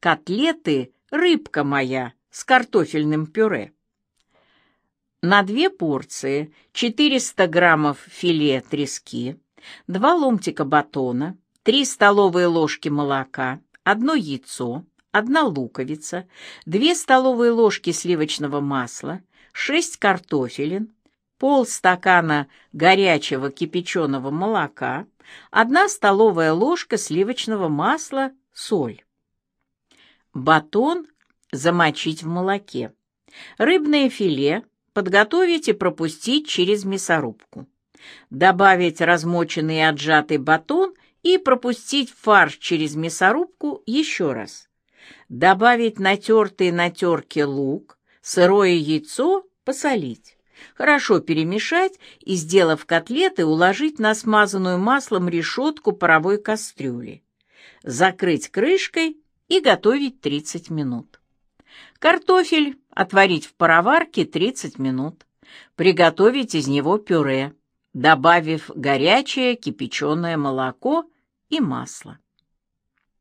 Котлеты «Рыбка моя» с картофельным пюре. На 2 порции 400 граммов филе трески, 2 ломтика батона, 3 столовые ложки молока, 1 яйцо, 1 луковица, 2 столовые ложки сливочного масла, 6 картофелин, полстакана горячего кипяченого молока, 1 столовая ложка сливочного масла, соль. Батон замочить в молоке. Рыбное филе подготовить и пропустить через мясорубку. Добавить размоченный и отжатый батон и пропустить фарш через мясорубку еще раз. Добавить натертый на терке лук, сырое яйцо, посолить. Хорошо перемешать и, сделав котлеты, уложить на смазанную маслом решетку паровой кастрюли. Закрыть крышкой и готовить 30 минут. Картофель отварить в пароварке 30 минут. Приготовить из него пюре, добавив горячее кипяченое молоко и масло.